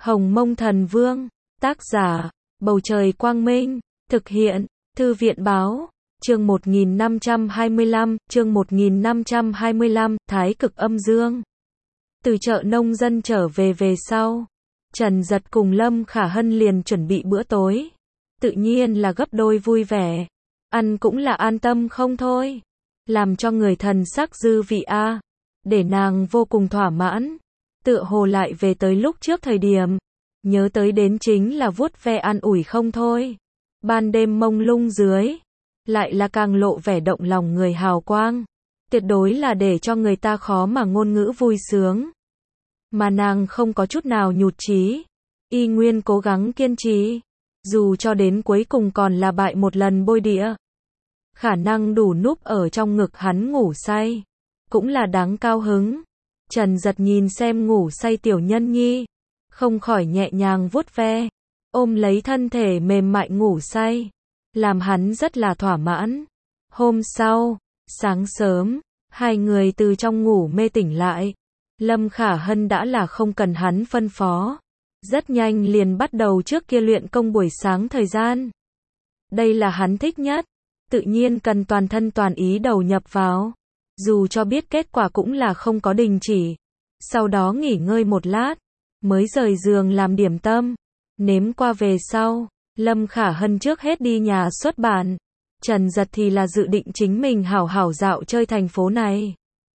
Hồng Mông Thần Vương, tác giả, Bầu Trời Quang Minh, thực hiện, Thư viện Báo, chương 1525, Thái Cực Âm Dương. Từ chợ nông dân trở về sau, Trần Dật cùng Lâm Khả Hân liền chuẩn bị bữa tối. Tự nhiên là gấp đôi vui vẻ, ăn cũng là an tâm không thôi, làm cho người thần sắc dư vị a, để nàng vô cùng thỏa mãn, tựa hồ lại về tới lúc trước thời điểm, nhớ tới đến chính là vuốt ve an ủi không thôi. Ban đêm mông lung dưới, lại là càng lộ vẻ động lòng người hào quang, tuyệt đối là để cho người ta khó mà ngôn ngữ vui sướng. Mà nàng không có chút nào nhụt chí, y nguyên cố gắng kiên trì, dù cho đến cuối cùng còn là bại một lần bôi đĩa. Khả năng đủ núp ở trong ngực hắn ngủ say, cũng là đáng cao hứng. Trần Dật nhìn xem ngủ say tiểu nhân nhi, không khỏi nhẹ nhàng vuốt ve, ôm lấy thân thể mềm mại ngủ say, làm hắn rất là thỏa mãn. Hôm sau, sáng sớm, hai người từ trong ngủ mê tỉnh lại. Lâm Khả Hân đã là không cần hắn phân phó, rất nhanh liền bắt đầu trước kia luyện công buổi sáng thời gian. Đây là hắn thích nhất, tự nhiên cần toàn thân toàn ý đầu nhập vào, dù cho biết kết quả cũng là không có đình chỉ. Sau đó nghỉ ngơi một lát, mới rời giường làm điểm tâm, nếm qua về sau, Lâm Khả Hân trước hết đi nhà xuất bản, Trần Dật thì là dự định chính mình hảo hảo dạo chơi thành phố này.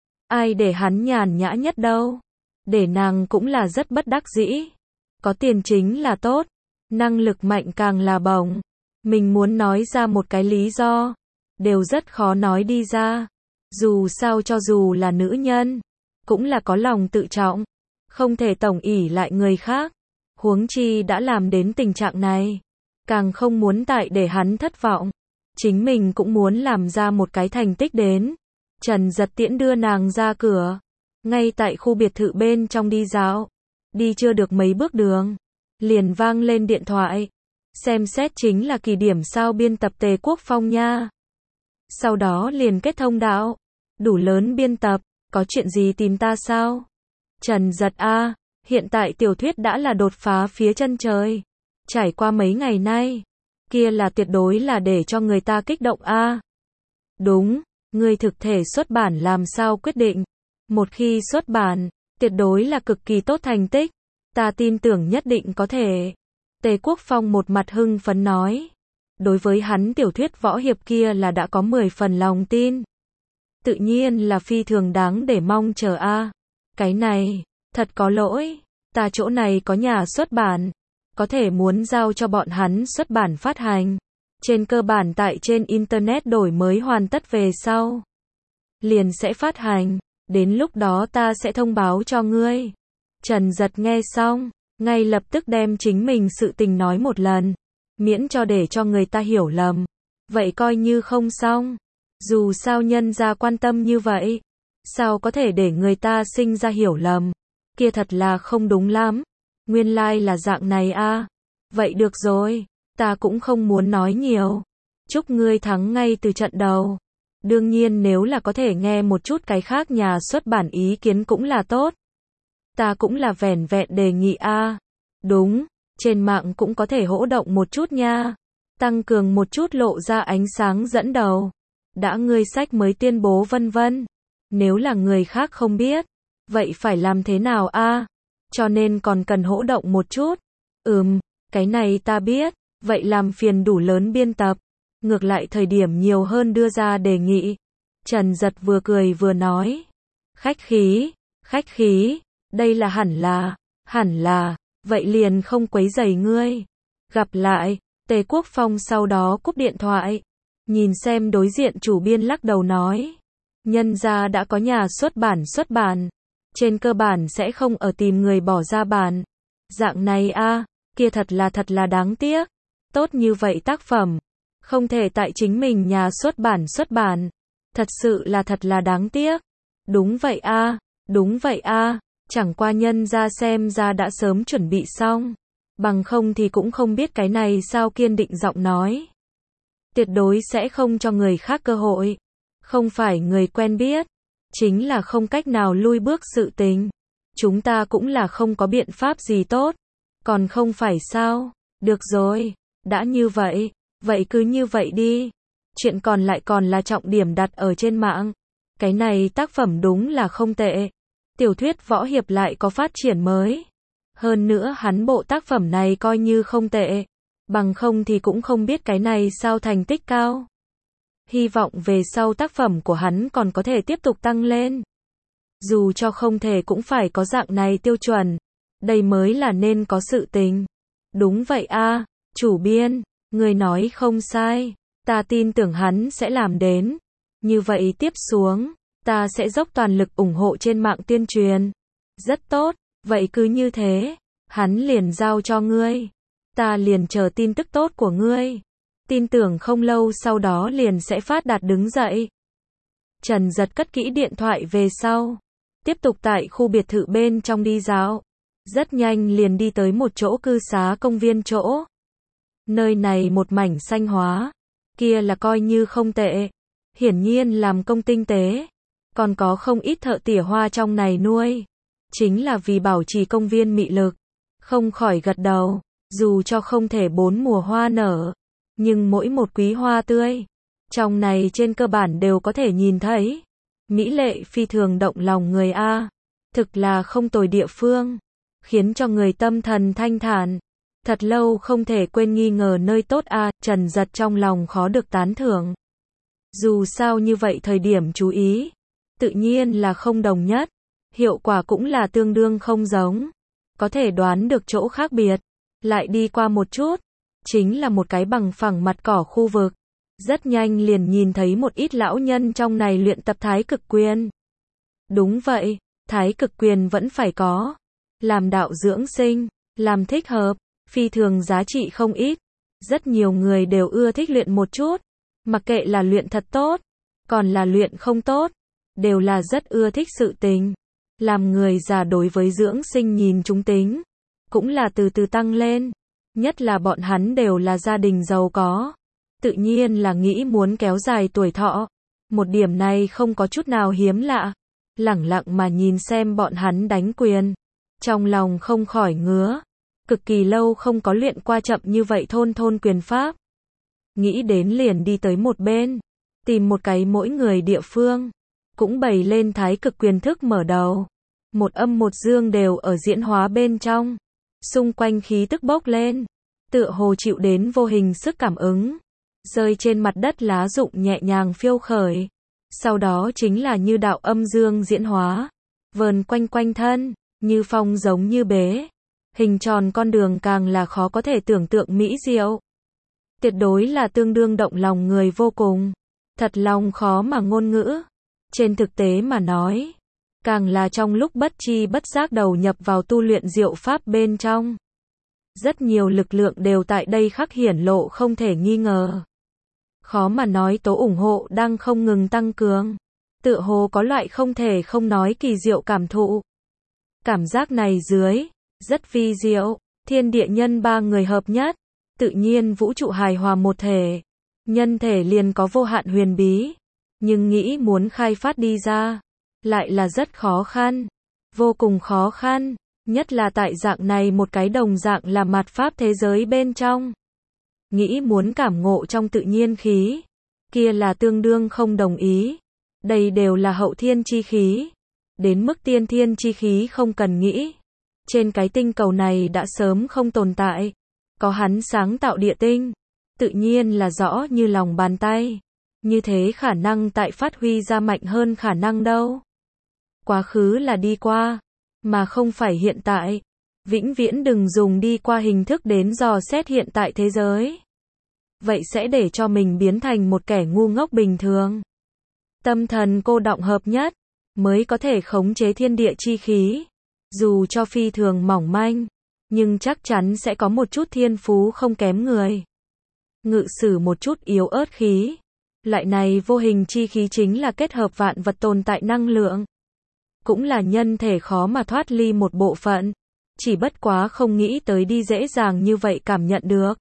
Ai để hắn nhàn nhã nhất đâu, để nàng cũng là rất bất đắc dĩ. Có tiền chính là tốt, năng lực mạnh càng là bổng. Mình muốn nói ra một cái lý do, đều rất khó nói đi ra. Dù sao cho dù là nữ nhân, cũng là có lòng tự trọng, không thể tổng ỷ lại người khác. Huống chi đã làm đến tình trạng này, càng không muốn tại để hắn thất vọng. Chính mình cũng muốn làm ra một cái thành tích đến. Trần Dật tiễn đưa nàng ra cửa, ngay tại khu biệt thự bên trong đi dạo. Đi chưa được mấy bước đường, liền vang lên điện thoại. Xem xét chính là Kỳ Điểm sao biên tập Tề Quốc Phong nha. Sau đó liền kết thông đạo. Đủ lớn biên tập, có chuyện gì tìm ta sao? Trần Dật a, hiện tại tiểu thuyết đã là đột phá phía chân trời. Trải qua mấy ngày nay, kia là tuyệt đối là để cho người ta kích động a. Đúng, người thực thể xuất bản làm sao quyết định? Một khi xuất bản, tuyệt đối là cực kỳ tốt thành tích. Ta tin tưởng nhất định có thể. Tề Quốc Phong một mặt hưng phấn nói. Đối với hắn tiểu thuyết võ hiệp kia là đã có 10 phần lòng tin. Tự nhiên là phi thường đáng để mong chờ a. Cái này, thật có lỗi. Ta chỗ này có nhà xuất bản, có thể muốn giao cho bọn hắn xuất bản phát hành. Trên cơ bản tại trên Internet đổi mới hoàn tất về sau, liền sẽ phát hành. Đến lúc đó ta sẽ thông báo cho ngươi. Trần Dật nghe xong, ngay lập tức đem chính mình sự tình nói một lần, miễn cho để cho người ta hiểu lầm. Vậy coi như không xong. Dù sao nhân gia quan tâm như vậy, sao có thể để người ta sinh ra hiểu lầm. Kia thật là không đúng lắm. Nguyên lai là dạng này a. Vậy được rồi, ta cũng không muốn nói nhiều. Chúc ngươi thắng ngay từ trận đầu. Đương nhiên nếu là có thể nghe một chút cái khác nhà xuất bản ý kiến cũng là tốt. Ta cũng là vẻn vẹn đề nghị a. Đúng, trên mạng cũng có thể hỗ động một chút nha. Tăng cường một chút lộ ra ánh sáng dẫn đầu. Đã ngươi sách mới tuyên bố vân vân. Nếu là người khác không biết, vậy phải làm thế nào a? Cho nên còn cần hỗ động một chút. Cái này ta biết. Vậy làm phiền đủ lớn biên tập. Ngược lại thời điểm nhiều hơn đưa ra đề nghị. Trần Dật vừa cười vừa nói. Khách khí, đây là hẳn là, vậy liền không quấy rầy ngươi. Gặp lại. Tề Quốc Phong sau đó cúp điện thoại. Nhìn xem đối diện chủ biên lắc đầu nói. Nhân gia đã có nhà xuất bản. Trên cơ bản sẽ không ở tìm người bỏ ra bản. Dạng này a, kia thật là đáng tiếc. Tốt như vậy tác phẩm, không thể tại chính mình nhà xuất bản. Thật là đáng tiếc. Đúng vậy a, chẳng qua nhân gia xem ra đã sớm chuẩn bị xong. Bằng không thì cũng không biết cái này sao kiên định giọng nói. Tuyệt đối sẽ không cho người khác cơ hội. Không phải người quen biết, chính là không cách nào lui bước sự tình. Chúng ta cũng là không có biện pháp gì tốt. Còn không phải sao? Được rồi, đã như vậy, vậy cứ như vậy đi. Chuyện còn lại còn là trọng điểm đặt ở trên mạng. Cái này tác phẩm đúng là không tệ. Tiểu thuyết võ hiệp lại có phát triển mới. Hơn nữa hắn bộ tác phẩm này coi như không tệ. Bằng không thì cũng không biết cái này sao thành tích cao. Hy vọng về sau tác phẩm của hắn còn có thể tiếp tục tăng lên. Dù cho không thể cũng phải có dạng này tiêu chuẩn. Đây mới là nên có sự tình. Đúng vậy a, chủ biên, người nói không sai. Ta tin tưởng hắn sẽ làm đến. Như vậy tiếp xuống, ta sẽ dốc toàn lực ủng hộ trên mạng tuyên truyền. Rất tốt, vậy cứ như thế, hắn liền giao cho ngươi. Ta liền chờ tin tức tốt của ngươi. Tin tưởng không lâu sau đó liền sẽ phát đạt đứng dậy. Trần Giật cất kỹ điện thoại về sau. Tiếp tục tại khu biệt thự bên trong đi dạo. Rất nhanh liền đi tới một chỗ cư xá công viên chỗ. Nơi này một mảnh xanh hóa. Kia là coi như không tệ. Hiển nhiên làm công tinh tế. Còn có không ít thợ tỉa hoa trong này nuôi. Chính là vì bảo trì công viên mị lực. Không khỏi gật đầu. Dù cho không thể 4 mùa hoa nở. Nhưng mỗi một quý hoa tươi. Trong này trên cơ bản đều có thể nhìn thấy. Mỹ lệ phi thường động lòng người a. Thực là không tồi địa phương. Khiến cho người tâm thần thanh thản. Thật lâu không thể quên nghi ngờ nơi tốt a. Trần Giật trong lòng khó được tán thưởng. Dù sao như vậy thời điểm chú ý. Tự nhiên là không đồng nhất. Hiệu quả cũng là tương đương không giống. Có thể đoán được chỗ khác biệt. Lại đi qua một chút. Chính là một cái bằng phẳng mặt cỏ khu vực. Rất nhanh liền nhìn thấy một ít lão nhân trong này luyện tập thái cực quyền. Đúng vậy, thái cực quyền vẫn phải có. Làm đạo dưỡng sinh, làm thích hợp, phi thường giá trị không ít. Rất nhiều người đều ưa thích luyện một chút. Mặc kệ là luyện thật tốt, còn là luyện không tốt, đều là rất ưa thích sự tình. Làm người già đối với dưỡng sinh nhìn chúng tính, cũng là từ từ tăng lên. Nhất là bọn hắn đều là gia đình giàu có. Tự nhiên là nghĩ muốn kéo dài tuổi thọ. Một điểm này không có chút nào hiếm lạ. Lẳng lặng mà nhìn xem bọn hắn đánh quyền. Trong lòng không khỏi ngứa. Cực kỳ lâu không có luyện qua chậm như vậy thôn quyền pháp. Nghĩ đến liền đi tới một bên. Tìm một cái mỗi người địa phương. Cũng bày lên thái cực quyền thức mở đầu. Một âm một dương đều ở diễn hóa bên trong. Xung quanh khí tức bốc lên. Tựa hồ chịu đến vô hình sức cảm ứng. Rơi trên mặt đất lá rụng nhẹ nhàng phiêu khởi. Sau đó chính là như đạo âm dương diễn hóa. Vờn quanh quanh thân, như phong giống như bế. Hình tròn con đường càng là khó có thể tưởng tượng mỹ diệu. Tuyệt đối là tương đương động lòng người vô cùng. Thật lòng khó mà ngôn ngữ. Trên thực tế mà nói, càng là trong lúc bất chi bất giác đầu nhập vào tu luyện diệu pháp bên trong. Rất nhiều lực lượng đều tại đây khắc hiển lộ không thể nghi ngờ. Khó mà nói tố ủng hộ đang không ngừng tăng cường. Tựa hồ có loại không thể không nói kỳ diệu cảm thụ. Cảm giác này dưới, rất vi diệu, thiên địa nhân ba người hợp nhất, tự nhiên vũ trụ hài hòa một thể. Nhân thể liền có vô hạn huyền bí, nhưng nghĩ muốn khai phát đi ra, lại là rất khó khăn, vô cùng khó khăn, nhất là tại dạng này một cái đồng dạng là mạt pháp thế giới bên trong. Nghĩ muốn cảm ngộ trong tự nhiên khí, kia là tương đương không đồng ý. Đây đều là hậu thiên chi khí. Đến mức tiên thiên chi khí không cần nghĩ. Trên cái tinh cầu này đã sớm không tồn tại. Có hắn sáng tạo địa tinh. Tự nhiên là rõ như lòng bàn tay. Như thế khả năng tại phát huy ra mạnh hơn khả năng đâu. Quá khứ là đi qua, mà không phải hiện tại. Vĩnh viễn đừng dùng đi qua hình thức đến dò xét hiện tại thế giới. Vậy sẽ để cho mình biến thành một kẻ ngu ngốc bình thường. Tâm thần cô đọng hợp nhất, mới có thể khống chế thiên địa chi khí. Dù cho phi thường mỏng manh, nhưng chắc chắn sẽ có một chút thiên phú không kém người. Ngự sử một chút yếu ớt khí. Loại này vô hình chi khí chính là kết hợp vạn vật tồn tại năng lượng. Cũng là nhân thể khó mà thoát ly một bộ phận. Chỉ bất quá không nghĩ tới đi dễ dàng như vậy cảm nhận được.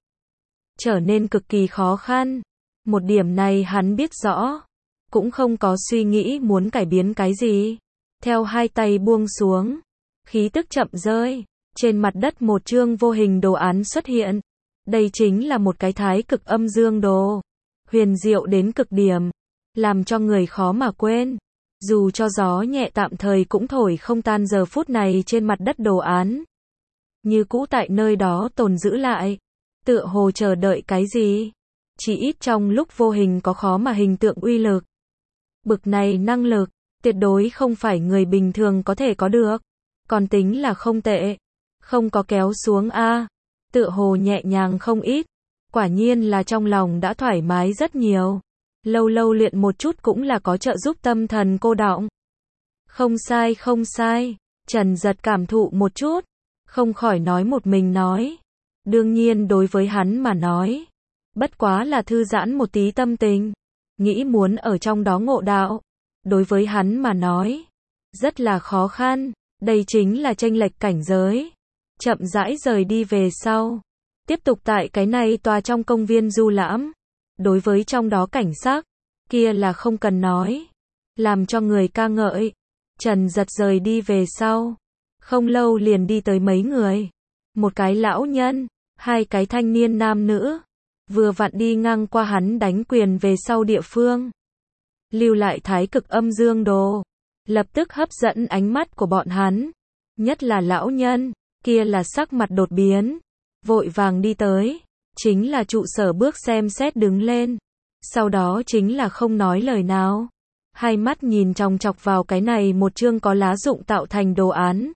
Trở nên cực kỳ khó khăn. Một điểm này hắn biết rõ. Cũng không có suy nghĩ muốn cải biến cái gì. Theo hai tay buông xuống. Khí tức chậm rơi. Trên mặt đất một chương vô hình đồ án xuất hiện. Đây chính là một cái thái cực âm dương đồ. Huyền diệu đến cực điểm. Làm cho người khó mà quên. Dù cho gió nhẹ tạm thời cũng thổi không tan giờ phút này trên mặt đất đồ án. Như cũ tại nơi đó tồn giữ lại. Tựa hồ chờ đợi cái gì? Chỉ ít trong lúc vô hình có khó mà hình tượng uy lực. Bực này năng lực, tuyệt đối không phải người bình thường có thể có được. Còn tính là không tệ. Không có kéo xuống a, tựa hồ nhẹ nhàng không ít. Quả nhiên là trong lòng đã thoải mái rất nhiều. Lâu lâu luyện một chút cũng là có trợ giúp tâm thần cô đọng. Không sai không sai. Trần Giật cảm thụ một chút. Không khỏi nói một mình nói. Đương nhiên đối với hắn mà nói. Bất quá là thư giãn một tí tâm tình. Nghĩ muốn ở trong đó ngộ đạo. Đối với hắn mà nói. Rất là khó khăn. Đây chính là chênh lệch cảnh giới. Chậm rãi rời đi về sau. Tiếp tục tại cái này tòa trong công viên du lãm. Đối với trong đó cảnh sắc. Kia là không cần nói. Làm cho người ca ngợi. Trần Giật rời đi về sau. Không lâu liền đi tới mấy người. Một cái lão nhân. Hai cái thanh niên nam nữ. Vừa vặn đi ngang qua hắn đánh quyền về sau địa phương. Lưu lại thái cực âm dương đồ. Lập tức hấp dẫn ánh mắt của bọn hắn. Nhất là lão nhân. Kia là sắc mặt đột biến. Vội vàng đi tới. Chính là trụ sở bước xem xét đứng lên. Sau đó chính là không nói lời nào. Hai mắt nhìn chòng chọc vào cái này một chương có lá rụng tạo thành đồ án.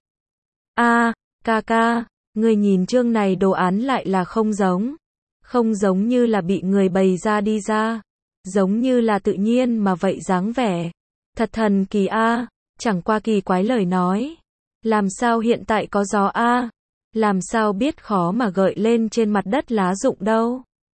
Ca ca, người nhìn chương này đồ án lại là không giống. Không giống như là bị người bày ra đi ra. Giống như là tự nhiên mà vậy dáng vẻ. Thật thần kỳ a, chẳng qua kỳ quái lời nói. Làm sao hiện tại có gió a? Làm sao biết khó mà gợi lên trên mặt đất lá rụng đâu?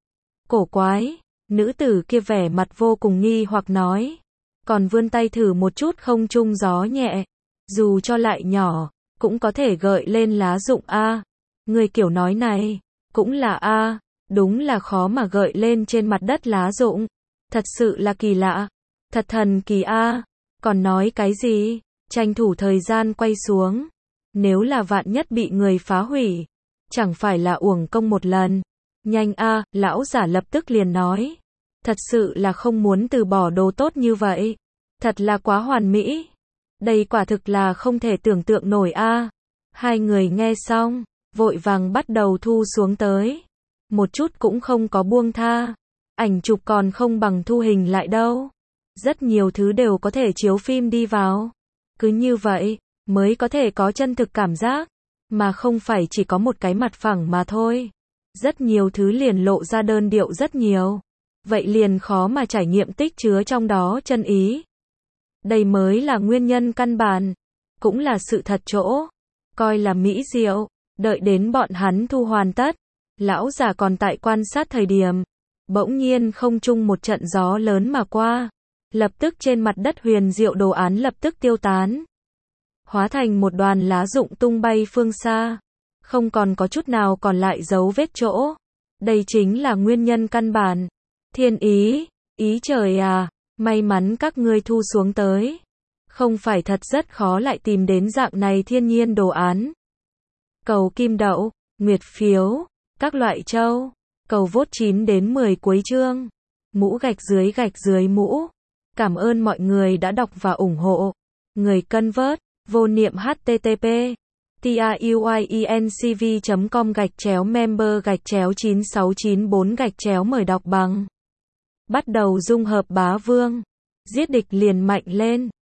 Cổ quái, nữ tử kia vẻ mặt vô cùng nghi hoặc nói. Còn vươn tay thử một chút không trung gió nhẹ. Dù cho lại nhỏ, cũng có thể gợi lên lá rụng a. Người kiểu nói này, cũng là a, đúng là khó mà gợi lên trên mặt đất lá rụng. Thật sự là kỳ lạ. Thật thần kỳ a. Còn nói cái gì? Tranh thủ thời gian quay xuống. Nếu là vạn nhất bị người phá hủy, chẳng phải là uổng công một lần. Nhanh a, lão giả lập tức liền nói. Thật sự là không muốn từ bỏ đồ tốt như vậy. Thật là quá hoàn mỹ. Đây quả thực là không thể tưởng tượng nổi a. Hai người nghe xong, vội vàng bắt đầu thu xuống tới. Một chút cũng không có buông tha. Ảnh chụp còn không bằng thu hình lại đâu. Rất nhiều thứ đều có thể chiếu phim đi vào. Cứ như vậy, mới có thể có chân thực cảm giác. Mà không phải chỉ có một cái mặt phẳng mà thôi. Rất nhiều thứ liền lộ ra đơn điệu rất nhiều. Vậy liền khó mà trải nghiệm tích chứa trong đó chân ý. Đây mới là nguyên nhân căn bản. Cũng là sự thật chỗ. Coi là mỹ diệu. Đợi đến bọn hắn thu hoàn tất. Lão già còn tại quan sát thời điểm. Bỗng nhiên không trung một trận gió lớn mà qua. Lập tức trên mặt đất huyền diệu đồ án lập tức tiêu tán. Hóa thành một đoàn lá rụng tung bay phương xa. Không còn có chút nào còn lại dấu vết chỗ. Đây chính là nguyên nhân căn bản. Thiên ý, ý trời à, may mắn các ngươi thu xuống tới. Không phải thật rất khó lại tìm đến dạng này thiên nhiên đồ án. Cầu kim đậu, nguyệt phiếu, các loại châu. Cầu vote 9 đến 10 cuối chương. Mũ gạch dưới mũ. Cảm ơn mọi người đã đọc và ủng hộ. Người cân vớt, vô niệm http tiuyecom/member/9694 mời đọc bằng. Bắt đầu dung hợp bá vương. Giết địch liền mạnh lên.